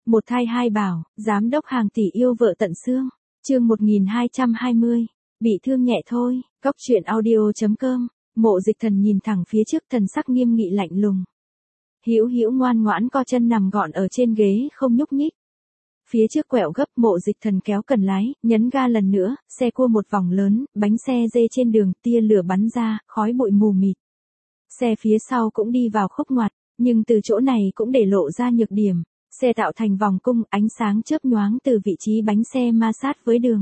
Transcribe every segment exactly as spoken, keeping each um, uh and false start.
Một thai hai bảo, giám đốc hàng tỷ yêu vợ tận xương. Chương một nghìn hai trăm hai mươi. Bị thương nhẹ thôi. Cóc truyện audio chấm com. Mộ Dịch Thần nhìn thẳng phía trước, thần sắc nghiêm nghị lạnh lùng. Hữu Hữu ngoan ngoãn co chân nằm gọn ở trên ghế không nhúc nhích. Phía trước quẹo gấp, Mộ Dịch Thần kéo cần lái, nhấn ga lần nữa, xe cua một vòng lớn, bánh xe dê trên đường, tia lửa bắn ra, khói bụi mù mịt. Xe phía sau cũng đi vào khúc ngoặt, nhưng từ chỗ này cũng để lộ ra nhược điểm. Xe tạo thành vòng cung, ánh sáng chớp nhoáng từ vị trí bánh xe ma sát với đường.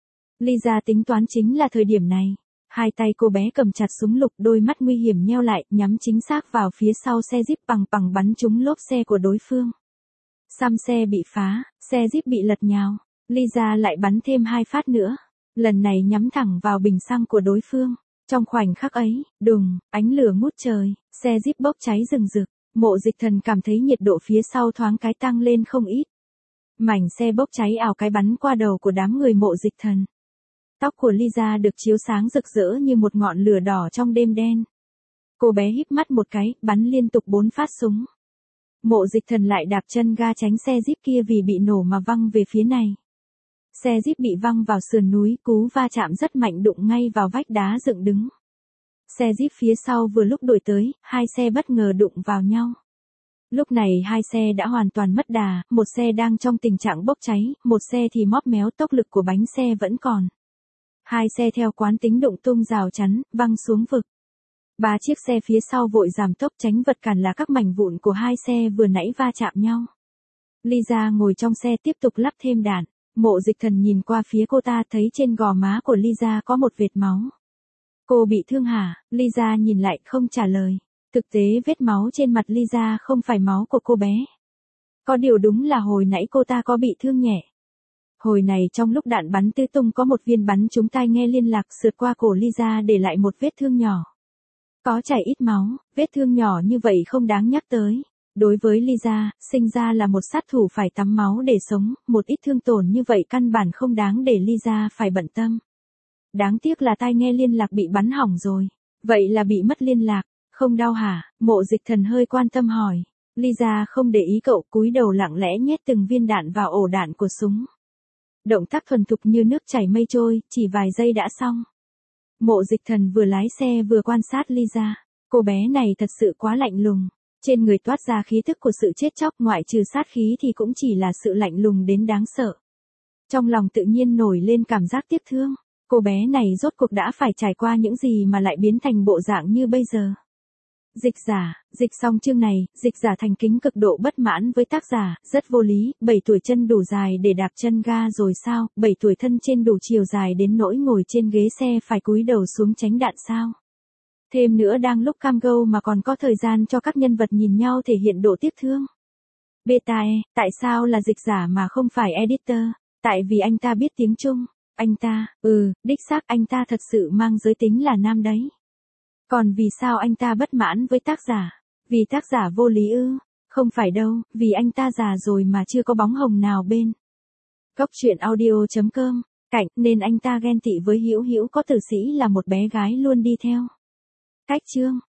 Lisa tính toán chính là thời điểm này. Hai tay cô bé cầm chặt súng lục, đôi mắt nguy hiểm nheo lại, nhắm chính xác vào phía sau xe Jeep, bằng bằng bắn trúng lốp xe của đối phương. Xăm xe bị phá, xe Jeep bị lật nhào. Lisa lại bắn thêm hai phát nữa. Lần này nhắm thẳng vào bình xăng của đối phương. Trong khoảnh khắc ấy, đùng, ánh lửa ngút trời, xe Jeep bốc cháy rừng rực. Mộ Dịch Thần cảm thấy nhiệt độ phía sau thoáng cái tăng lên không ít. Mảnh xe bốc cháy ào cái bắn qua đầu của đám người Mộ Dịch Thần. Tóc của Lisa được chiếu sáng rực rỡ như một ngọn lửa đỏ trong đêm đen. Cô bé híp mắt một cái, bắn liên tục bốn phát súng. Mộ Dịch Thần lại đạp chân ga tránh xe Jeep kia vì bị nổ mà văng về phía này. Xe Jeep bị văng vào sườn núi, cú va chạm rất mạnh đụng ngay vào vách đá dựng đứng. Xe Jeep phía sau vừa lúc đuổi tới, hai xe bất ngờ đụng vào nhau. Lúc này hai xe đã hoàn toàn mất đà, một xe đang trong tình trạng bốc cháy, một xe thì móp méo, tốc lực của bánh xe vẫn còn. Hai xe theo quán tính đụng tung rào chắn, văng xuống vực. Ba chiếc xe phía sau vội giảm tốc tránh vật cản là các mảnh vụn của hai xe vừa nãy va chạm nhau. Lisa ngồi trong xe tiếp tục lắp thêm đạn. Mộ Dịch Thần nhìn qua phía cô ta, thấy trên gò má của Lisa có một vệt máu. Cô bị thương hả? Lisa nhìn lại không trả lời. Thực tế vết máu trên mặt Lisa không phải máu của cô bé. Có điều đúng là hồi nãy cô ta có bị thương nhẹ. Hồi này trong lúc đạn bắn tứ tung có một viên bắn trúng tai nghe liên lạc sượt qua cổ Lisa để lại một vết thương nhỏ. Có chảy ít máu, vết thương nhỏ như vậy không đáng nhắc tới. Đối với Lisa, sinh ra là một sát thủ phải tắm máu để sống, một ít thương tổn như vậy căn bản không đáng để Lisa phải bận tâm. Đáng tiếc là tai nghe liên lạc bị bắn hỏng rồi. Vậy là bị mất liên lạc, không đau hả? Mộ Dịch Thần hơi quan tâm hỏi. Lisa không để ý cậu, cúi đầu lặng lẽ nhét từng viên đạn vào ổ đạn của súng. Động tác thuần thục như nước chảy mây trôi, chỉ vài giây đã xong. Mộ Dịch Thần vừa lái xe vừa quan sát Lisa. Cô bé này thật sự quá lạnh lùng. Trên người toát ra khí thức của sự chết chóc, ngoại trừ sát khí thì cũng chỉ là sự lạnh lùng đến đáng sợ. Trong lòng tự nhiên nổi lên cảm giác tiếc thương. Cô bé này rốt cuộc đã phải trải qua những gì mà lại biến thành bộ dạng như bây giờ. Dịch giả, dịch xong chương này, dịch giả thành kính cực độ bất mãn với tác giả, rất vô lý, bảy tuổi chân đủ dài để đạp chân ga rồi sao, bảy tuổi thân trên đủ chiều dài đến nỗi ngồi trên ghế xe phải cúi đầu xuống tránh đạn sao. Thêm nữa đang lúc cam go mà còn có thời gian cho các nhân vật nhìn nhau thể hiện độ tiếc thương. Beta e, tại sao là dịch giả mà không phải editor? Tại vì anh ta biết tiếng Trung. Anh ta, ừ, đích xác anh ta thật sự mang giới tính là nam đấy. Còn vì sao anh ta bất mãn với tác giả? Vì tác giả vô lý ư? Không phải đâu, vì anh ta già rồi mà chưa có bóng hồng nào bên. Cóc truyện audio chấm com. Cảnh, nên anh ta ghen tị với Hữu Hữu có tử sĩ là một bé gái luôn đi theo. Cách chương.